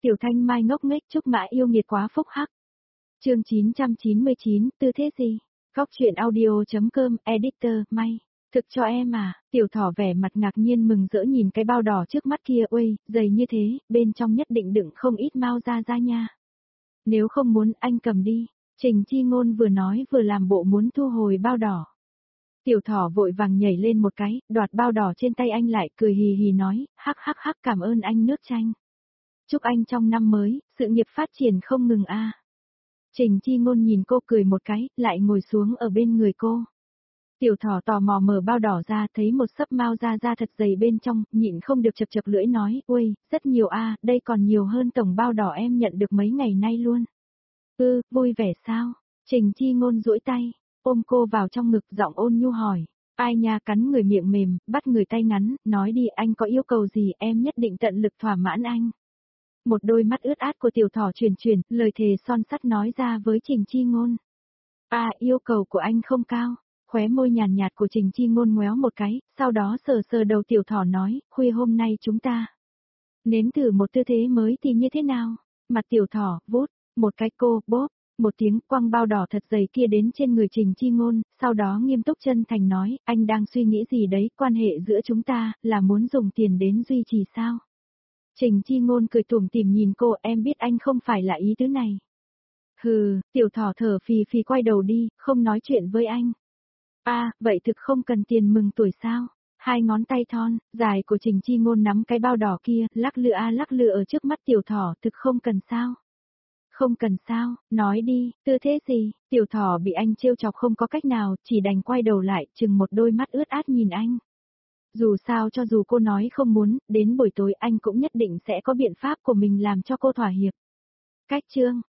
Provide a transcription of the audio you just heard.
Tiểu Thanh Mai ngốc nghếch chúc mã yêu nghiệt quá phúc hắc. Chương 999, tư thế gì? Góc truyện audio.com, editor, May. Thực cho em à, Tiểu Thỏ vẻ mặt ngạc nhiên mừng rỡ nhìn cái bao đỏ trước mắt kia, uầy, dày như thế, bên trong nhất định đựng không ít mau ra nha. Nếu không muốn anh cầm đi, Trình Chi Ngôn vừa nói vừa làm bộ muốn thu hồi bao đỏ. Tiểu Thỏ vội vàng nhảy lên một cái, đoạt bao đỏ trên tay anh lại, cười hì hì nói, hắc hắc hắc, cảm ơn anh nước chanh. Chúc anh trong năm mới, sự nghiệp phát triển không ngừng a. Trình Chi Ngôn nhìn cô cười một cái, lại ngồi xuống ở bên người cô. Tiểu Thỏ tò mò mở bao đỏ ra, thấy một sấp mau ra thật dày bên trong, nhịn không được chập chập lưỡi nói, ui, rất nhiều a, đây còn nhiều hơn tổng bao đỏ em nhận được mấy ngày nay luôn. Vui vẻ sao? Trình Chi Ngôn duỗi tay, ôm cô vào trong ngực, giọng ôn nhu hỏi. Ai nha, cắn người miệng mềm, bắt người tay ngắn, nói đi, anh có yêu cầu gì, em nhất định tận lực thỏa mãn anh. Một đôi mắt ướt át của Tiểu Thỏ chuyển, lời thề son sắt nói ra với Trình Chi Ngôn. Yêu cầu của anh không cao. Khóe môi nhàn nhạt của Trình Chi Ngôn ngoéo một cái, sau đó sờ đầu Tiểu Thỏ nói, khuya hôm nay chúng ta nếm thử một tư thế mới thì như thế nào? Mặt Tiểu Thỏ, vút, một cái cô, bóp, một tiếng quăng bao đỏ thật dày kia đến trên người Trình Chi Ngôn, sau đó nghiêm túc chân thành nói, anh đang suy nghĩ gì đấy, quan hệ giữa chúng ta, là muốn dùng tiền đến duy trì sao? Trình Chi Ngôn cười tủm tỉm nhìn cô, em biết anh không phải là ý tứ này. Hừ, Tiểu Thỏ thở phì phì quay đầu đi, không nói chuyện với anh. Vậy thực không cần tiền mừng tuổi sao? Hai ngón tay thon, dài của Trình Chi Ngôn nắm cái bao đỏ kia, lắc lư ở trước mắt Tiểu Thỏ, thực không cần sao? Không cần sao, nói đi, tư thế gì? Tiểu Thỏ bị anh trêu chọc không có cách nào, chỉ đành quay đầu lại, chừng một đôi mắt ướt át nhìn anh. Dù sao cho dù cô nói không muốn, đến buổi tối anh cũng nhất định sẽ có biện pháp của mình làm cho cô thỏa hiệp. Cách chương,